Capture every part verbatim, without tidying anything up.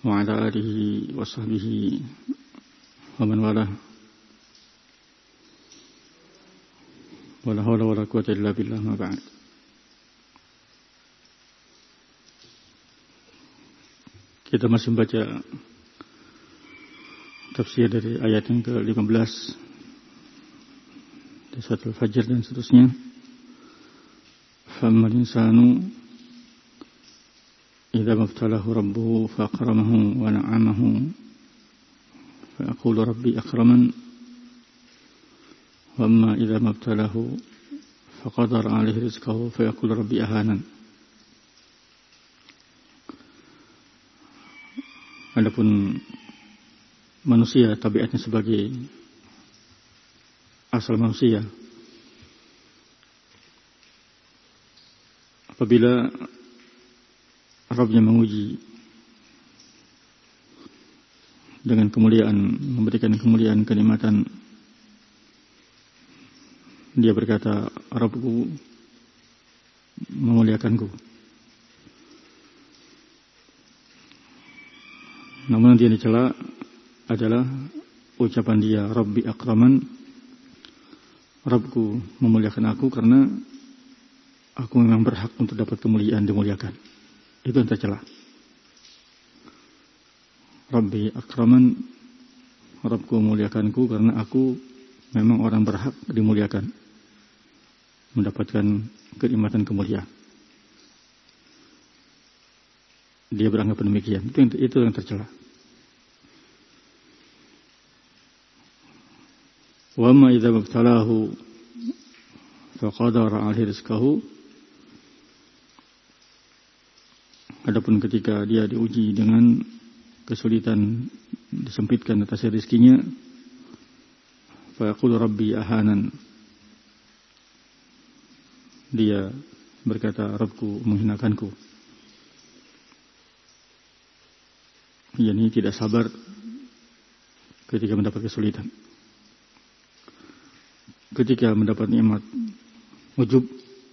wa ala alihi wa sahbihi wa man walah. Wala hawla wala quwwata illa billah, ma ba'd. Kita masih membaca tafsir dari ayat yang ke lima belas dari surat Al-Fajr dan seterusnya. Fammal insanu idza mabtalahu rabbuhu faqramahu wa na'amahu fa yaqulu rabbi akraman wa amma idza mabtalahu faqadara 'alaihi rizqahu fa yaqulu rabbi ahanan. Adapun manusia tabiatnya sebagai asal manusia, apabila Rabbnya menguji dengan kemuliaan, memberikan kemuliaan, kenikmatan, dia berkata, Rabbku memuliakanku. Namun yang dicela adalah ucapan dia, Rabbi akraman, Rabbku memuliakan aku karena aku memang berhak untuk dapat kemuliaan, dimuliakan. Itu yang tercela. Rabbi akraman, Rabbku memuliakanku karena aku memang orang berhak dimuliakan, mendapatkan kenikmatan kemuliaan. Dia beranggap demikian. Itu yang, itu yang tercela. Wa ma idza mabtalahu faqadara 'alaihi rizqahu. Adapun ketika dia diuji dengan kesulitan, disempitkan atas rezekinya, fa yaqulu rabbi ahanan. Dia berkata, Rabbku menghinakanku. Yani tidak sabar ketika mendapat kesulitan. Ketika mendapat nikmat, ujub,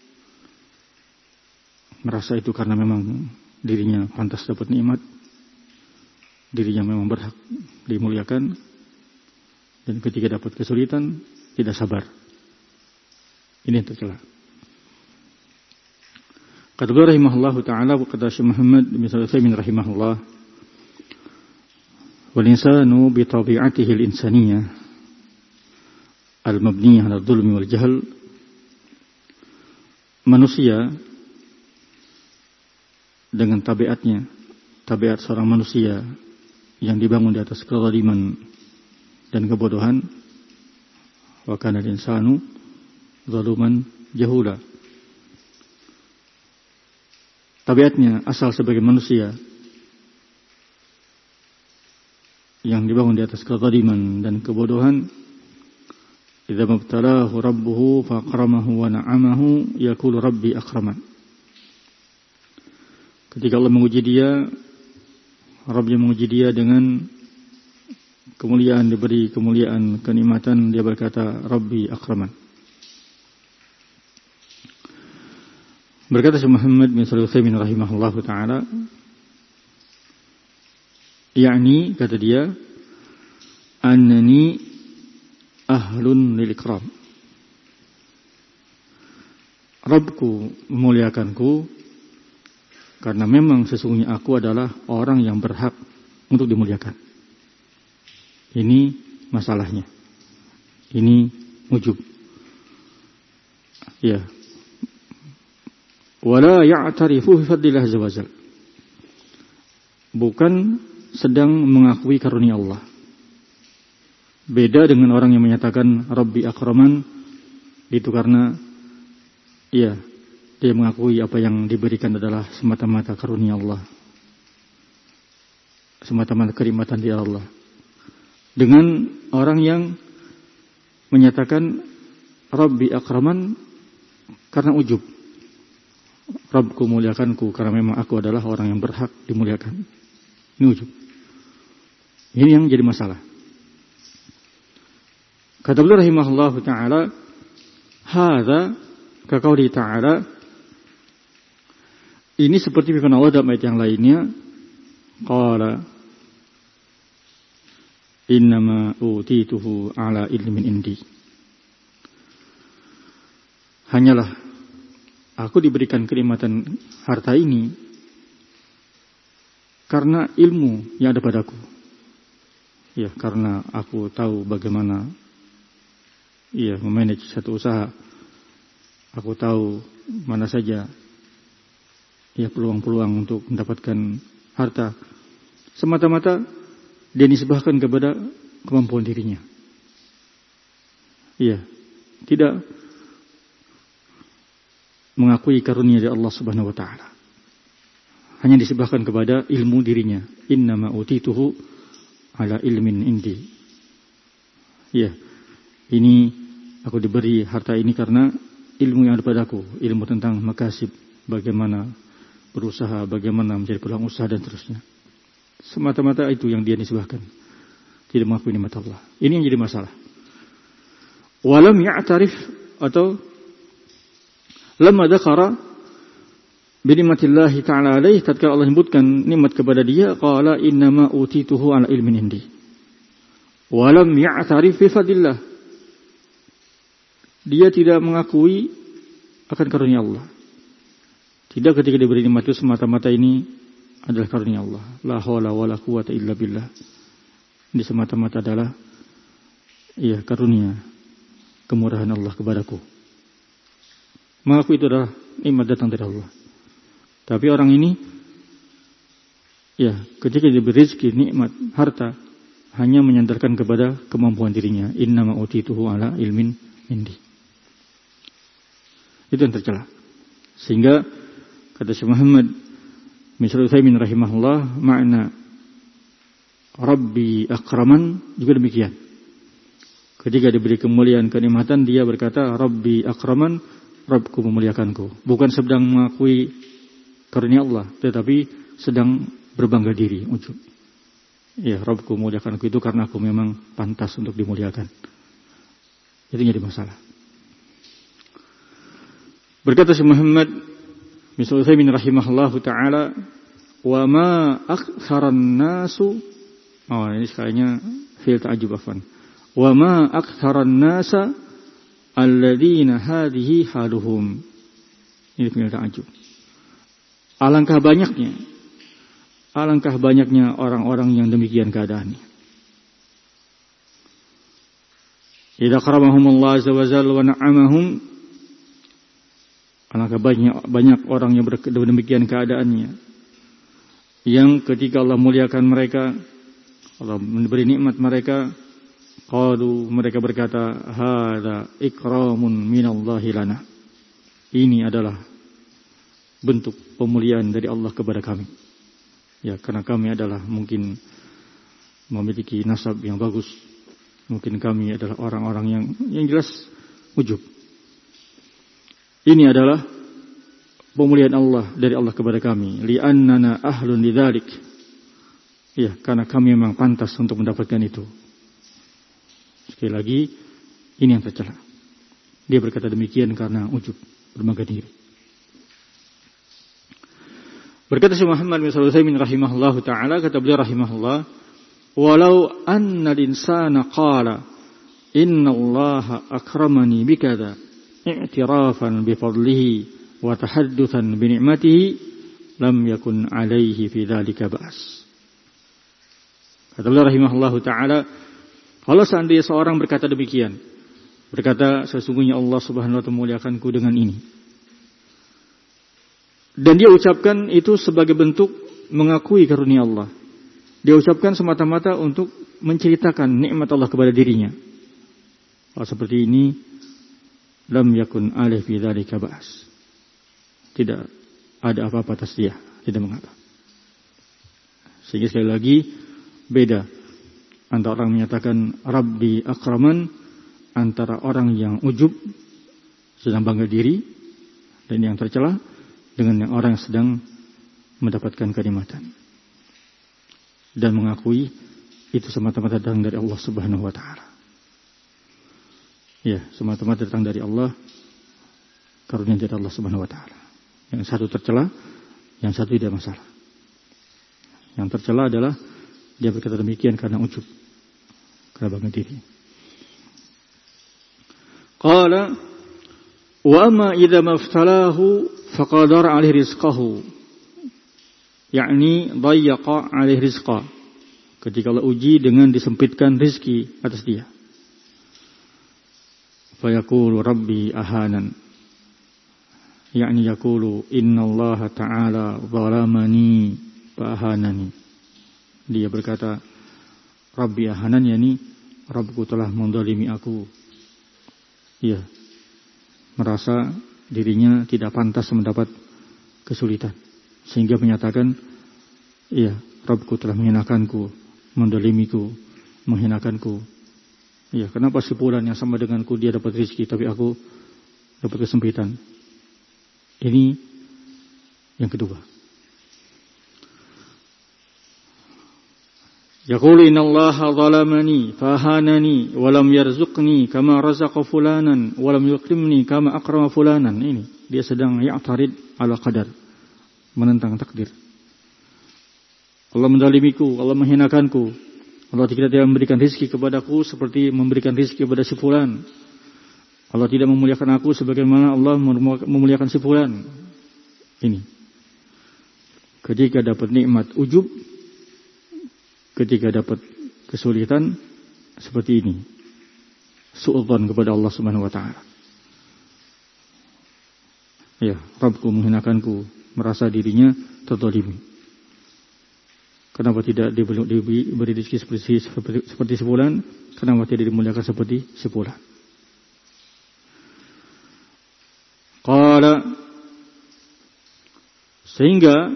merasa itu karena memang dirinya pantas dapat nikmat, dirinya memang berhak dimuliakan, dan ketika dapat kesulitan tidak sabar. Ini yang tercela. Kata beliau rahimahullah ta'ala, kata Syekh Muhammad bin Shalih Al-Utsaimin rahimahullah, wal insanu bi tabi'atihi al-insaniyah al-mabniyah 'ala adh-dhulmi wal jahl. Manusia dengan tabiatnya, tabiat seorang manusia yang dibangun di atas kezaliman dan kebodohan, wa kana al-insanu zaluman jahula. Tabiatnya asal sebagai manusia yang dibangun di atas kezaliman dan kebodohan. Idza mabtalahu rabbuhu faqramahu wa na'amahu yaqulu rabbi akraman. Ketika Allah menguji dia, Rabbnya menguji dia dengan kemuliaan, diberi kemuliaan, kenikmatan, dia berkata, Rabbi akraman. Berkata Syekh Muhammad bin Shalih Al-Utsaimin rahimahullahu ta'ala, yakni, kata dia, annani ahlun lil ikram. Rabbku memuliakanku karena memang sesungguhnya aku adalah orang yang berhak untuk dimuliakan. Ini masalahnya. Ini ujub. Ya. Wala ya'tarifu bi fadlillah azza wajal. Bukan sedang mengakui karunia Allah. Beda dengan orang yang menyatakan Rabbi akraman, itu karena ya, dia mengakui apa yang diberikan adalah semata-mata karunia Allah, semata-mata kenikmatan dari Allah. Dengan orang yang menyatakan Rabbi akraman karena ujub, Rabbku muliakanku karena memang aku adalah orang yang berhak dimuliakan. Ini ujub. Ini yang jadi masalah. Kata beliau rahimahullahu ta'ala, hadza ka qauli ta'ala, ini seperti firman Allah dalam ayat yang lainnya, qala innama utituhu ala ilmin indi. Hanyalah aku diberikan kenikmatan harta ini karena ilmu yang ada padaku. Ya, karena aku tahu bagaimana ya memanage satu usaha. Aku tahu mana saja ya peluang-peluang untuk mendapatkan harta. Semata-mata dia nisbahkan kepada kemampuan dirinya. Iya, tidak mengakui karunia dari Allah Subhanahu wa taala. Hanya disebahkan kepada ilmu dirinya. Innama utituhu ala ilmin indi. Ya, ini aku diberi harta ini karena ilmu yang ada padaku, ilmu tentang makasib, bagaimana berusaha, bagaimana menjadi peluang usaha dan seterusnya. Semata-mata itu yang dia nisbahkan. Tidak mengakui nikmat Allah. Ini yang jadi masalah. Walam ya'tarif atau lamma dzakara bi nikmatillahi ta'ala alaihi, tatkala Allah menyebutkan nikmat kepada dia, qala innama utituhu ala ilmin indi. Walam ya'tarif bi fadlillah. Dia tidak mengakui akan karunia Allah. Tidak ketika diberi nikmat itu semata-mata ini adalah karunia Allah. La haula wala quwata illa billah. Ini semata-mata adalah ya karunia, kemurahan Allah kepadaku. Mengaku itu adalah nikmat datang dari Allah. Tapi orang ini ya ketika diberi rezeki, nikmat, harta, hanya menyandarkan kepada kemampuan dirinya. Innama utituhu ala ilmin indi. Itu yang tercela. Sehingga kata Syekh Muhammad bin Shalih Al-Utsaimin rahimahullah, makna Rabbi akraman juga demikian. Ketika diberi kemuliaan kenikmatan, dia berkata Rabbi akraman, Rabbku memuliakanku. Bukan sedang mengakui karunia Allah, tetapi sedang berbangga diri, ujub. Ya, Rabbku memuliakanku itu karena aku memang pantas untuk dimuliakan. Itu jadi masalah. Berkata Syekh Muhammad bin Shalih Al-Utsaimin rahimahullahu taala, wa ma aktsaran nasu, oh ini sekalinya fi'il ta'ajjub afwan. Wa ma aktsaran nasa alladzina hadhihi haluhum. Ini fi'il ta'ajjub. Alangkah banyaknya alangkah banyaknya orang-orang yang demikian keadaannya. Idza karamahumullah azza wa jalla wa na'amahum, alangkah banyak banyak orang yang demikian keadaannya, yang ketika Allah muliakan mereka, Allah memberi nikmat mereka, qalu, mereka berkata, hadza ikramun minallahi lana. Ini adalah bentuk pemuliaan dari Allah kepada kami. Ya, karena kami adalah mungkin memiliki nasab yang bagus. Mungkin kami adalah orang-orang yang yang jelas ujub. Ini adalah pemuliaan Allah dari Allah kepada kami. Li'annana ahlun lidzalik. Ya, karena kami memang pantas untuk mendapatkan itu. Sekali lagi, ini yang tercela. Dia berkata demikian karena ujub, berbangga diri. Berkata Syekh Muhammad bin Shalih Al-Utsaimin rahimahullahu taala, kata beliau rahimahullah, walau anna al-insana qala innallaha akramani bikadza i'tirafan bi fadlihi wa tahaddutsan bi ni'matihi lam yakun alaihi fi dzalika ba's. Kata beliau rahimahullahu taala, kalau seandainya seorang berkata demikian, berkata sesungguhnya Allah Subhanahu wa taala memuliakanku dengan ini, dan dia ucapkan itu sebagai bentuk mengakui karunia Allah, dia ucapkan semata-mata untuk menceritakan nikmat Allah kepada dirinya, kalau seperti ini, lam yakun alaihi fi dzalika ba's, tidak ada apa-apa atas dia, tidak mengapa. Sehingga sekali lagi beda antara orang menyatakan Rabbi akraman, antara orang yang ujub sedang bangga diri dan yang tercela, dengan yang orang yang sedang mendapatkan kenikmatan dan mengakui itu semata-mata datang dari Allah Subhanahu wa taala. Ya, semata-mata datang dari Allah, karunia dari Allah Subhanahu wa taala. Yang satu tercela, yang satu tidak masalah. Yang tercela adalah dia berkata demikian karena ujub, Karena bangga diri. Qala wa amma idza maftalahu faqadara alaihi rizqahu, yakni dayyaqa alaihi rizqa, ketika Allah uji dengan disempitkan rizki atas dia. Fayaqulu rabbi ahanan, yakni yaqulu innallaha ta'ala zalamani fa ahanani. Dia berkata rabbi ahanan, yakni Rabbku telah menzalimi aku. Iya, merasa dirinya tidak pantas mendapat kesulitan, sehingga menyatakan, iya, Rabbku telah menghinakanku, mendolimiku, menghinakanku. Iya, kenapa si fulan yang sama denganku dia dapat rezeki, tapi aku dapat kesempitan? Ini yang kedua. Yaqulu innallaha zalamani fahanani wa lam yarzuqni kama razaqa fulanan wa lam yukrimni kama akrama fulanan. Ini dia sedang ya'tarid ala qadar, menentang takdir. Allah menzalimiku, Allah menghinakanku. Allah tidak memberikan rezeki kepadaku seperti memberikan rezeki kepada si fulan. Allah tidak memuliakan aku sebagaimana Allah memuliakan si fulan. Ini. Ketika dapat nikmat ujub, ketika dapat kesulitan seperti ini, su'udzon kepada Allah Subhanahu wa taala. Ya, Rabbku menghinakanku, merasa dirinya terzalimi. Kenapa tidak diberi, diberi rezeki seperti seperti, seperti sebulan? Kenapa tidak dimuliakan seperti sebulan? Qala, sehingga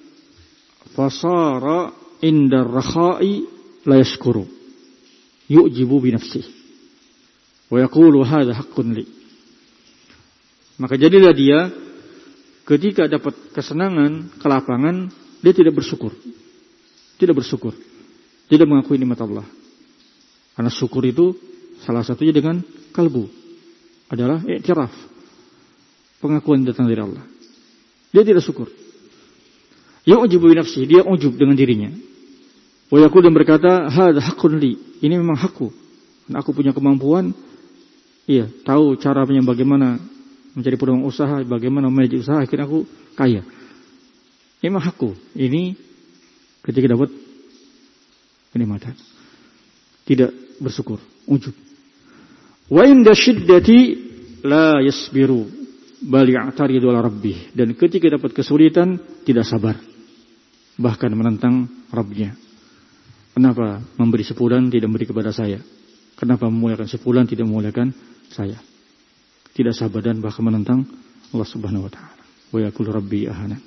fasara inda rakha'i la yashkuru yu'jibu bi nafsihi wa yaqulu hadha haqqun li. Maka jadilah dia ketika dapat kesenangan, kelapangan, dia tidak bersyukur. Tidak bersyukur. Tidak mengakui nikmat Allah. Karena syukur itu salah satunya dengan kalbu, adalah i'tiraf, pengakuan datang dari Allah. Dia tidak syukur. Yu'jibu bi nafsihi, dia ujub dengan dirinya. Wa yaqul, dan berkata, hadza haqqun li, ini memang hakku. Dan aku punya kemampuan, iya, tahu caranya bagaimana mencari peluang usaha, bagaimana memiliki usaha, akhirnya aku kaya. Ini memang hakku. Ini ketika dapat kenikmatan, tidak bersyukur, ujub. Wa inda syiddati la yasbiru bal ya'taridu ala rabbih, dan ketika dapat kesulitan tidak sabar, bahkan menentang Rabbnya. Kenapa memberi sebulan tidak memberi kepada saya? Kenapa memuliakan sebulan tidak memuliakan saya? Tidak sabar dan bahkan menentang Allah Subhanahu wa taala. Wa yaqulu rabbi ahana.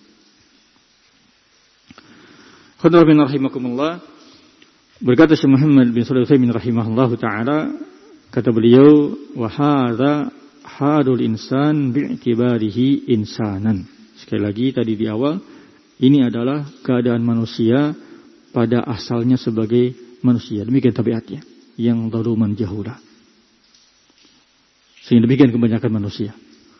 Khairan bin rahimakumullah. Berkata Syekh Muhammad bin Shalih Al-Utsaimin rahimahullahu taala, kata beliau, wa hadza hadul insan bi'tibarihi insanan. Sekali lagi tadi di awal, ini adalah keadaan manusia pada asalnya sebagai manusia. Demikian tabiatnya, yang zaluman jahula. Sehingga demikian kebanyakan manusia.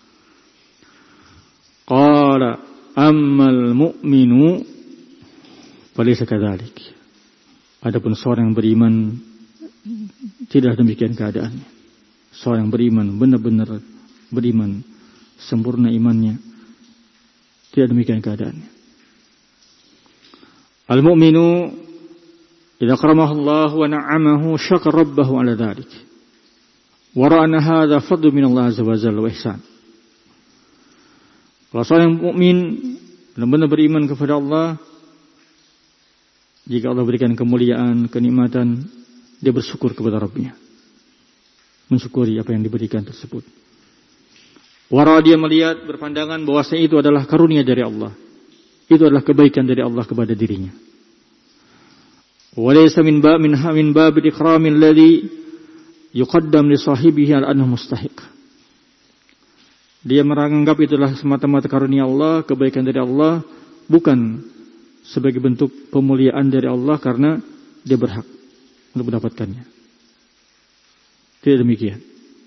Qala ammal mu'minu falaysa kadzalik. Adapun seorang yang beriman tidak demikian keadaannya. Seorang yang beriman, benar-benar beriman, sempurna imannya, tidak demikian keadaannya. Al-mu'minu idza karamahu Allah wa na'amahu syakara rabbahu 'ala dzalik. Wa ra'ana hadza fadlu min Allah azza wa jalla wa ihsan. Kalau seorang mukmin benar-benar beriman kepada Allah, jika Allah berikan kemuliaan, kenikmatan, dia bersyukur kepada Rabbnya, mensyukuri apa yang diberikan tersebut. Wara, dia melihat, berpandangan bahwasanya itu adalah karunia dari Allah, itu adalah kebaikan dari Allah kepada dirinya. Walaysa min ba min min babil ikramil ladzi yuqaddam li sahibihi al-anhu mustahiq. Dia menganggap itulah semata-mata karunia Allah, kebaikan dari Allah, bukan sebagai bentuk pemuliaan dari Allah karena dia berhak untuk mendapatkannya. Tidak demikian.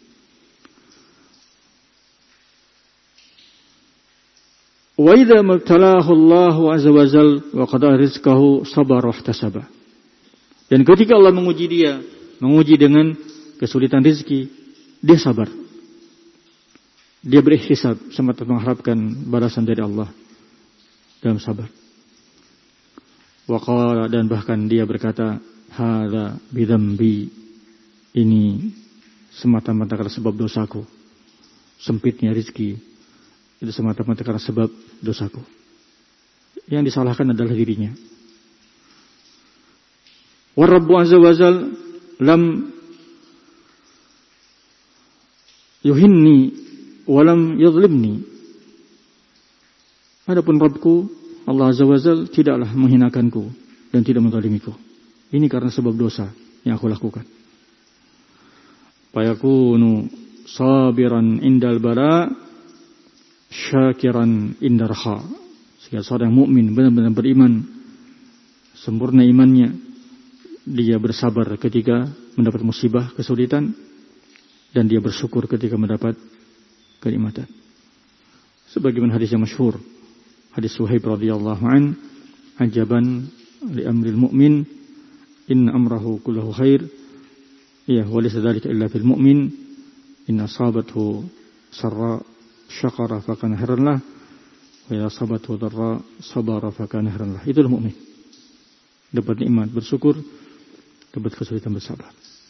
Wa idza mabtalahu Allah azza wa jalla wa qada rizqahu sabara wa ihtasaba. Dan ketika Allah menguji dia, menguji dengan kesulitan rezeki, dia sabar. Dia berikhtisab semata mengharapkan balasan dari Allah dalam sabar. Wa qala, dan bahkan dia berkata, hadza bidzambi, ini semata-mata karena sebab dosaku. Sempitnya rezeki itu semata-mata karena sebab dosaku. Yang disalahkan adalah dirinya. Wa Rabbu azza wa jal lam yuhinni wa lam yadhlimni. Adapun Rabbku Allah azza wa jal tidaklah menghinakanku dan tidak menzalimiku. Ini karena sebab dosa yang aku lakukan. Fayakunu sabiran indal bala, syakiran indar kha. Sehingga seorang mukmin benar-benar beriman, sempurna imannya, dia bersabar ketika mendapat musibah, kesulitan, dan dia bersyukur ketika mendapat kenikmatan. Sebagaimana hadis yang masyhur, hadis Suhaib radhiyallahu an, ajaban li amril mu'min, inna amrahu kulluhu khair, ya wa laysa dzalika illa fil mu'min, inna asabathu sarra syakara fa kana khairan lah, wa idza asabathu dharra sabara fa kana khairan lah. Itulah mukmin. Dapat nikmat bersyukur, dapat kesulitan bersabar.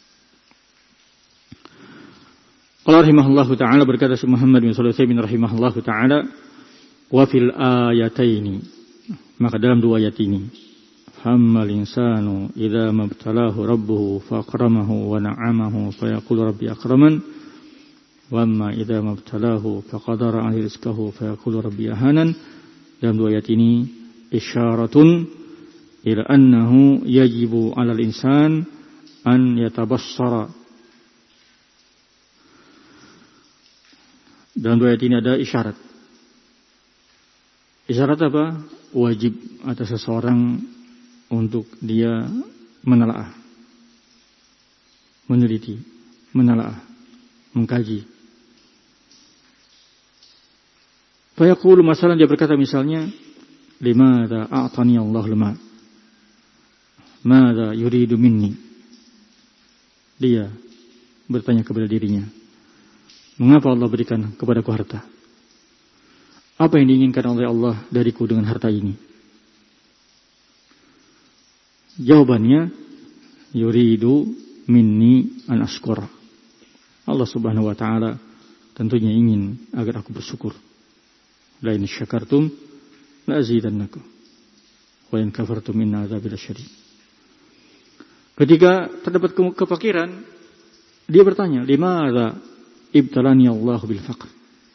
Qala rahimahullahu ta'ala, berkata Syekh Muhammad bin Shalih Al-Utsaimin rahimahullahu ta'ala, wa fil ayataini, maka dalam dua ayat ini, hammal insanu idza mabtalahu rabbuhu faqramahu wa na'amahu fayaqulu rabbi akraman, wa amma idza mabtalahu faqadara 'alaihi rizqahu fayaqulu rabbi ahanan. Dalam dua ayat ini isyaratun ila annahu yajibu 'alal insan an yatabassara. Dalam dua ayat ini ada isyarat. Isyarat apa? Wajib atas seseorang untuk dia menelaah, meneliti, menelaah, mengkaji. Fayaqulu, masalah dia berkata misalnya, limadza a'tani Allahu al-mal? Mada yuridu minni? Dia bertanya kepada dirinya, mengapa Allah berikan kepadaku harta? Apa yang diinginkan oleh Allah dariku dengan harta ini? Jawabannya, yuridu minni an ashkura. Allah subhanahu wa ta'ala tentunya ingin agar aku bersyukur. La in syakartum la azidannakum wa in kafartum inna adzabi lasyadid. Ketika terdapat kefakiran, dia bertanya, limadza ibtalani Allah bil faqr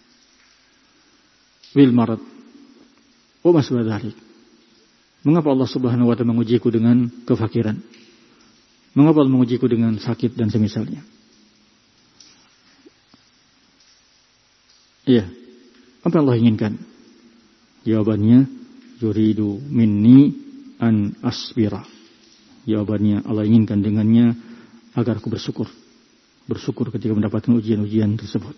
bil marad wa ma syabah dzalik? Mengapa Allah Subhanahu wa taala mengujiku dengan kefakiran? Mengapa Allah mengujiku dengan sakit dan semisalnya? Iya, apa yang Allah inginkan? Jawabannya, yuridu minni an asbira. Jawabannya, Allah inginkan dengannya agar aku bersyukur. Bersyukur ketika mendapatkan ujian-ujian tersebut.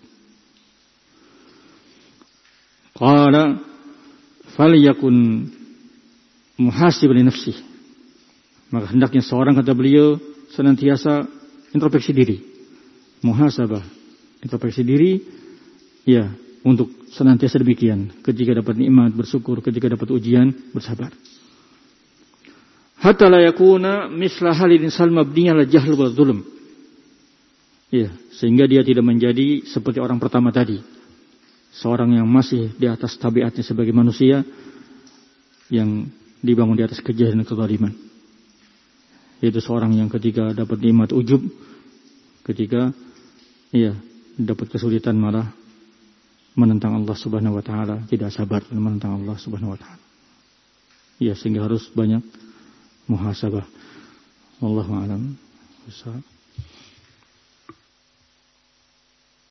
Qala falyakun muhasib li nafsih. Maka hendaknya seorang, kata beliau, senantiasa introspeksi diri. Muhasabah, introspeksi diri, ya, untuk senantiasa demikian. Ketika dapat nikmat, bersyukur. Ketika dapat ujian, bersabar. Hatta la yakuna misla halil insan mabniya ala jahl wa zulm. Ya, sehingga dia tidak menjadi seperti orang pertama tadi. Seorang yang masih di atas tabiatnya sebagai manusia, yang dibangun di atas kejahilan dan kezaliman. Yaitu seorang yang ketika dapat nikmat ujub, ketika ya dapat kesulitan malah menentang Allah Subhanahu wa taala, tidak sabar dan menentang Allah Subhanahu wa taala. Ya, sehingga harus banyak muhasabah. Wallahu a'lam.